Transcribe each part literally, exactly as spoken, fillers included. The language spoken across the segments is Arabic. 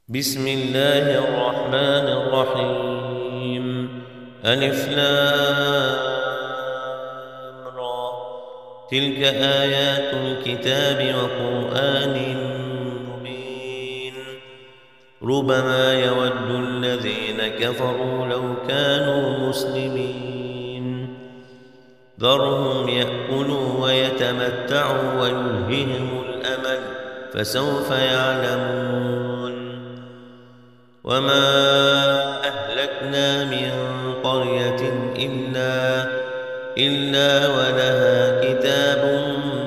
بسم الله الرحمن الرحيم. ألف لام را. تلك آيات الكتاب وقرآن مبين. ربما يود الذين كفروا لو كانوا مسلمين. ذرهم يأكلوا ويتمتعوا ويلههم الأمل فسوف يعلمون. وما أهلكنا من قرية إلا, إلا ولها كتاب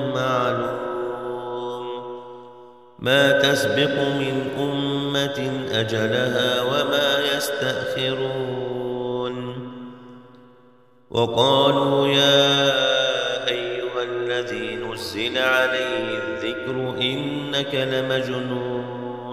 معلوم. ما تسبق من أمة أجلها وما يستأخرون. وقالوا يا أيها الذي نزل عليه الذكر إنك لمجنون.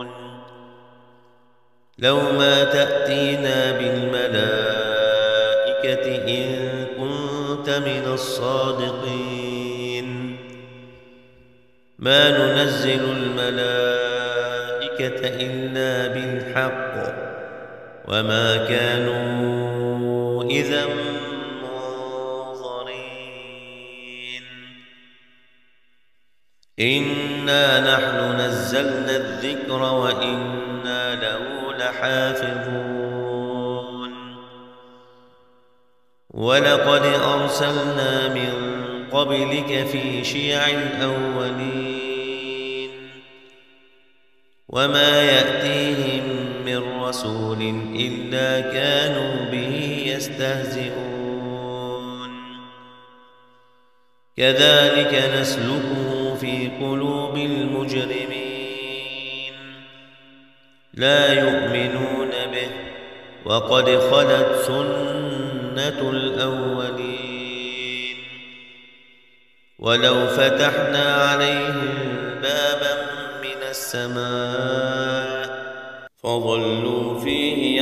لو ما تأتينا بالملائكة إن كنت من الصادقين. ما ننزل الملائكة إلا بالحق وما كانوا إذا منظرين. إنا نحن نزلنا الذكر وإنا له حافظون. ولقد أرسلنا من قبلك في شيع الأولين. وما يأتيهم من رسول إلا كانوا به يستهزئون. كذلك نسلكه في قلوب المجرمين. لا يؤمنون به وقد خلت سنة الأولين. ولو فتحنا عليهم بابا من السماء فظلوا فيه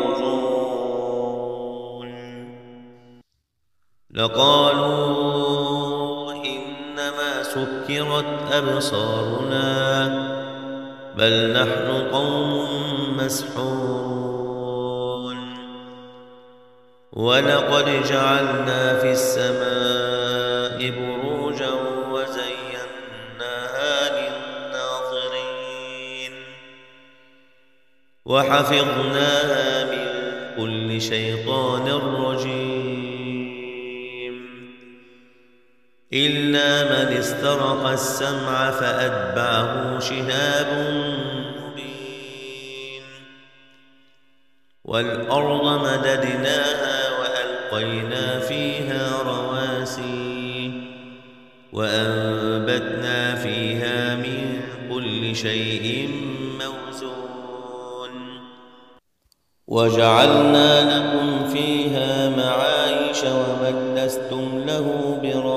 يعرجون لقالوا إنما سكرت أبصارنا بل نحن قوم مسحورون. ولقد جعلنا في السماء بروجا وزيناها للناظرين. وحفظناها من كل شيطان رجيم. إلا من استرق السمع فأتبعه شهاب مبين. والأرض مددناها وألقينا فيها رواسي وأنبتنا فيها من كل شيء موزون. وجعلنا لكم فيها معايش ومن لستم له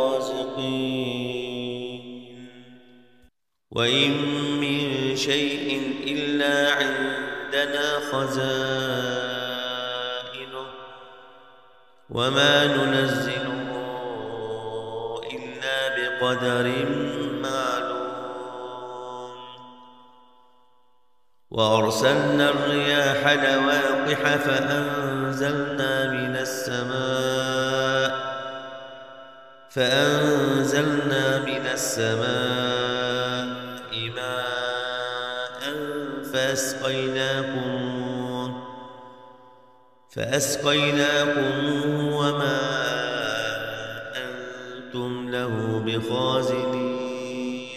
برازقين. وإن من شيء إلا عندنا خزائنه وما ننزله إلا بقدر معلوم. وأرسلنا الرياح لواقح فأنزلنا من السماء فأنزلنا من السماء ماء فأسقيناكم فأسقيناكم وما أنتم له بخازنين.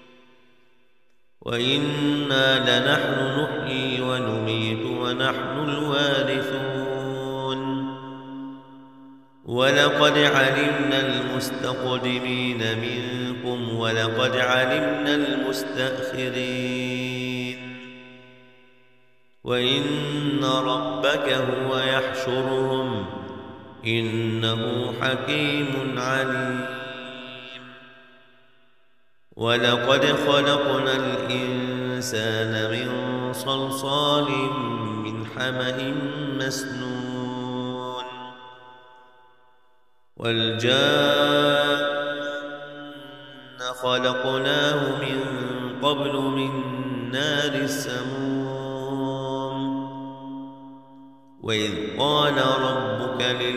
وإنا لنحن نحيي ونميت ونحن الوارثون. ولقد علمنا المستقدمين منكم ولقد علمنا المستأخرين. وإن ربك هو يحشرهم إنه حكيم عليم. ولقد خلقنا الإنسان من صلصال من حمأ مسنون. والجان خلقناه من قبل من نار السموم. وإذ قال ربك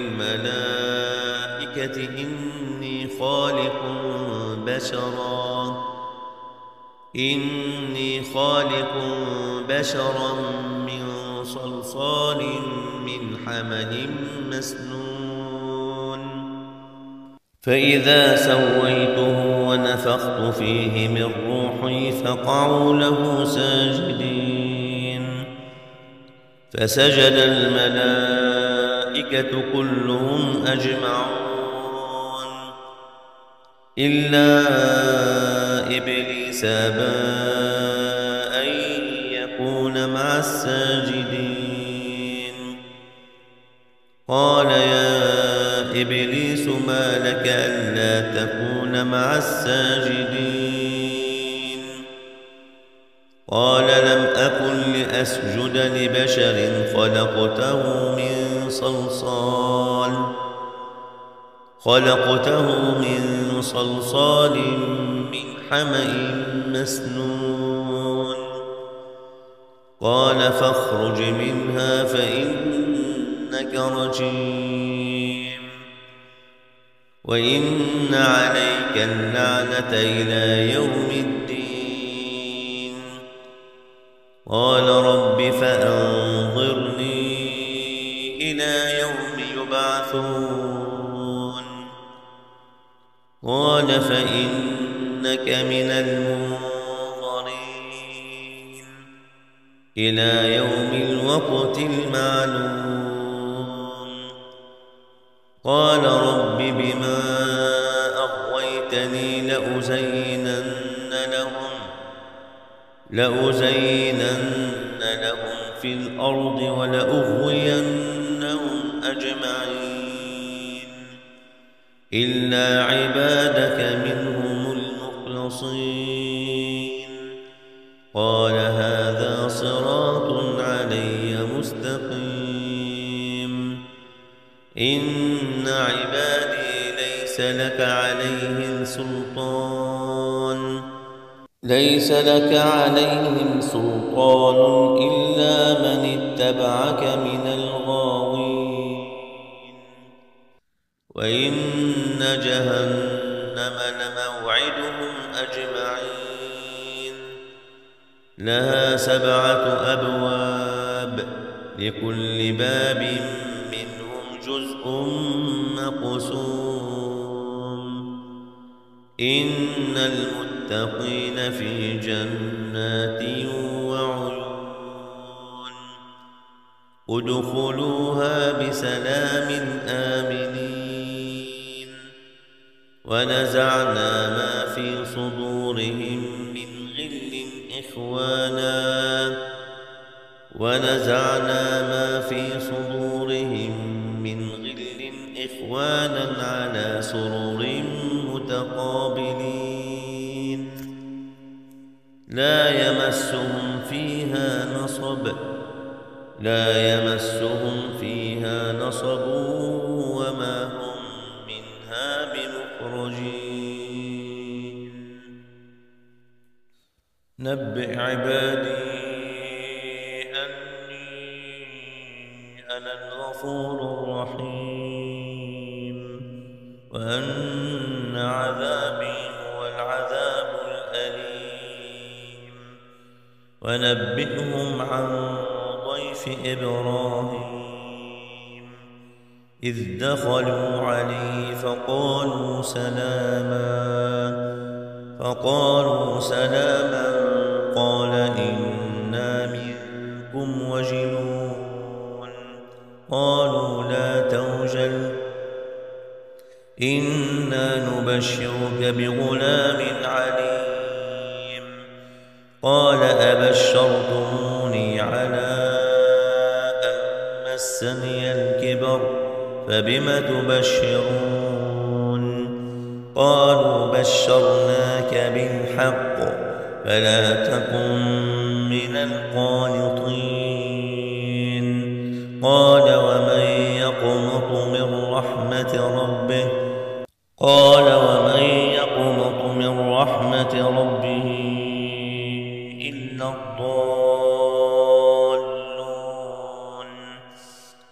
للملائكة إني خالق بشرا إني خالق بشرا من صلصال من حمأ مسنون فإذا سويته ونفخت فيه من روحي فقعوا له ساجدين فسجد الملائكة كلهم أجمعون إلا إبليس أبى أن يكون مع الساجدين قال يا إبليس ما لك ألا تكون مع الساجدين قال لم أكن لأسجد لبشر خلقته من صلصال خلقته من صلصال من حمأ مسنون قال فاخرج منها فإنك رجيم وإن عليك اللعنة إلى يوم الدين قال رب فأنظرني إلى يوم يبعثون قال فإنك من المنظرين إلى يوم الوقت المعلوم قال رب بما أغويتني لأزينن لهم لأزينن لهم في الأرض ولأغوينهم أجمعين إلا عبادك منهم المخلصين قال هذا صراط علي مستقيم إن عبادي ليس لك عليهم سلطان ليس لك عليهم سلطان إلا من اتبعك من الغاوين وإن جهنم لموعدهم أجمعين لها سبعة أبواب لكل باب منهم جزء مقسوم إن المتقين في جنات وعيون ادخلوها بسلام آمنين ونزعنا ما في صدورهم من غل إخوانا ونزعنا ما في صدورهم من غل إخوانا على سرر متقابلين لا يمسهم فيها نصب لا يمسهم فيها نصب وما هم منها بمخرجين نبئ عبادي أني أنا الغفور الرحيم وأن عذابي هو العذاب الأليم ونبئهم عن ضيف إبراهيم إذ دخلوا عليه فقالوا سلاما فقالوا سلاما قال إنا منكم وجلون قالوا لا توجل إنا نبشرك بغلام عليم قال أبشرتموني على أن مسني الكبر فبم تبشرون قالوا بشرناك بالحق فلا تكن من القانطين قال ومن يقنط من رحمة ربه قال ومن يقنط من رحمة ربه إلا الضالون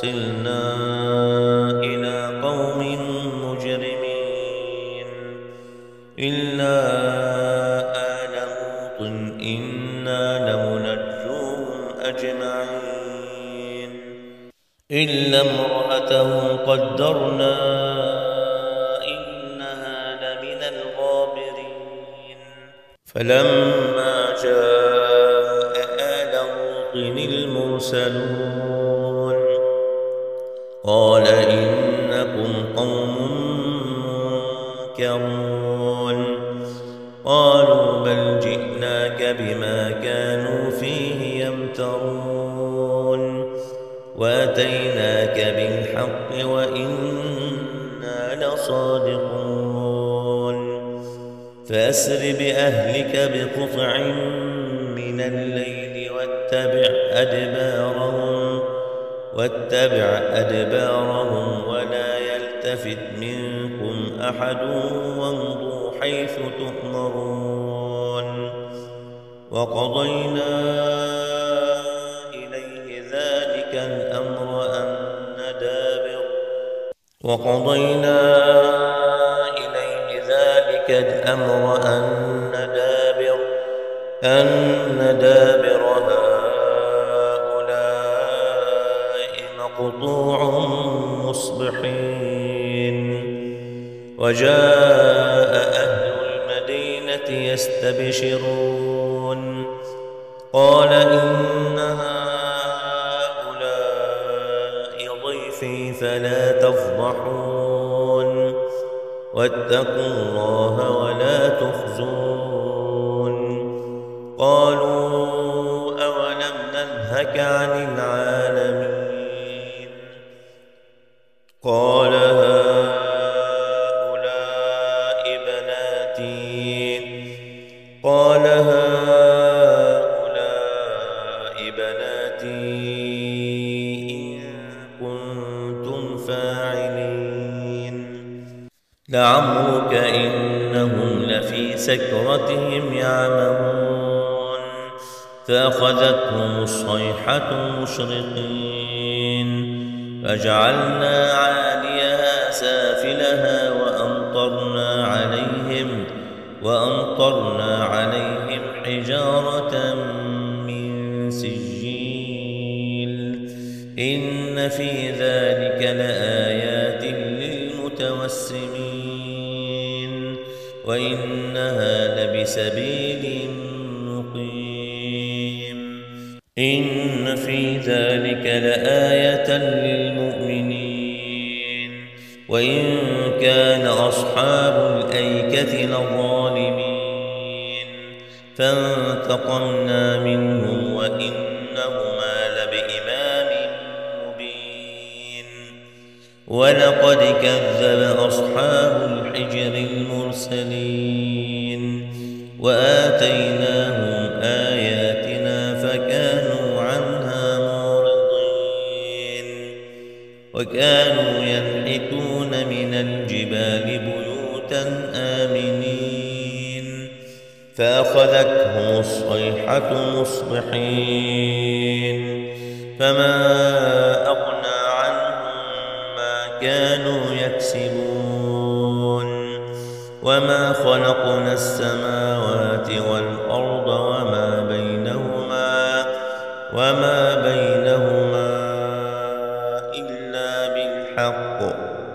أرسلنا إلى قوم مجرمين إلا آل لوط إنا لمنجوهم أجمعين إلا امرأته قدرنا إنها لمن الغابرين فلما جاء آل لوط المرسلون قال إنكم قوم منكرون قالوا بل جئناك بما كانوا فيه يمترون وأتيناك بالحق وإنا لصادقون فأسر بأهلك بقطع من الليل واتبع أدبارهم واتبع أدبارهم ولا يلتفت منكم أحد وامضوا حيث تؤمرون وقضينا إليه ذلك الأمر أن دابر وقضينا إليه ذلك الأمر أن دابر أن دابر هؤلاء مقطوع مصبحين وجاء أهل المدينة يستبشرون قال إن هؤلاء ضيفي فلا تفضحون واتقوا الله ولا تخزون قالوا أولم ننهك عن العالمين قال هؤلاء بناتي قال هؤلاء بناتي إن كنتم فاعلين لعمرك إنهم لفي سكرتهم يعمهون فأخذتهم الصيحة مشرقين فجعلنا عاليها سافلها وأمطرنا عليهم وأمطرنا عليهم حجارة من سجيل إن في ذلك لآيات للمتوسمين وإنها لبسبيل مقيم إن في ذلك لآية للمؤمنين وإن كان أصحاب الأيكة لظالمين فانتقمنا منهم وإنهما لبإمام مبين ولقد كذب أصحاب الحجر المرسلين وآتيناهم آياتنا فكانوا عنها معرضين وكانوا ينحتون من الجبال بيوتا آمنين فأخذتهم الصيحة مصبحين فما أغنى عنهم ما كانوا يكسبون وما خلقنا السماوات والأرض وما بينهما وما بينهما إلا بالحق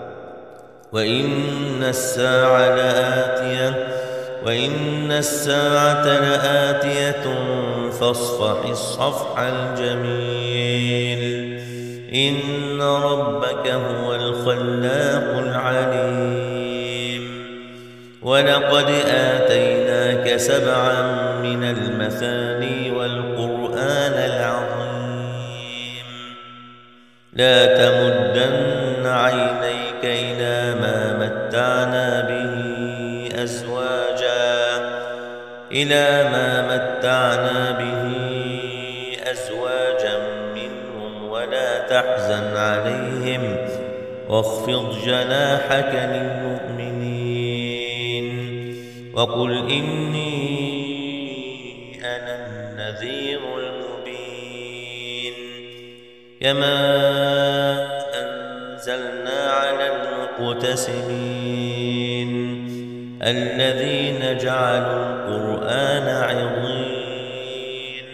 وإن الساعة لآتية وإن الساعة لآتية فاصفح الصفح الجميل إن ربك هو الخلاق العليم ولقد آتيناك سبعا من المثاني والقرآن العظيم لا تمدن عينيك إلى ما متعنا به أزواجا إلى ما متعنا به أزواجا منهم ولا تحزن عليهم واخفض جناحك للمؤمنين وقل إني أنا النذير المبين كما نزلنا على المقتسمين الذين جعلوا القرآن عضين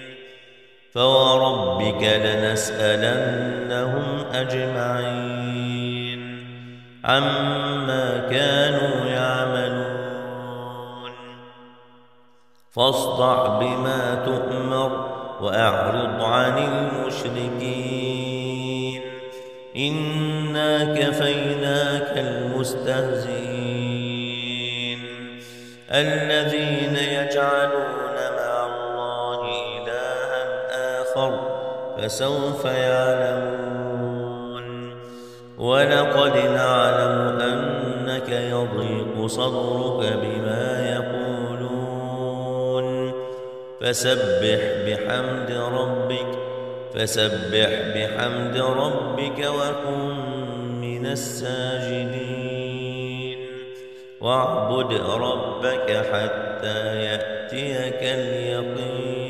فوربك لنسألنهم أجمعين عما كانوا يعملون فاصدع بما تؤمر وأعرض عن المشركين إنا كفيناك المستهزئين الذين يجعلون مع الله إلها آخر فسوف يعلمون ولقد نعلم أنك يضيق صدرك بما يقولون فسبح بحمد ربك فسبح بحمد ربك وكن من الساجدين واعبد ربك حتى يأتيك اليقين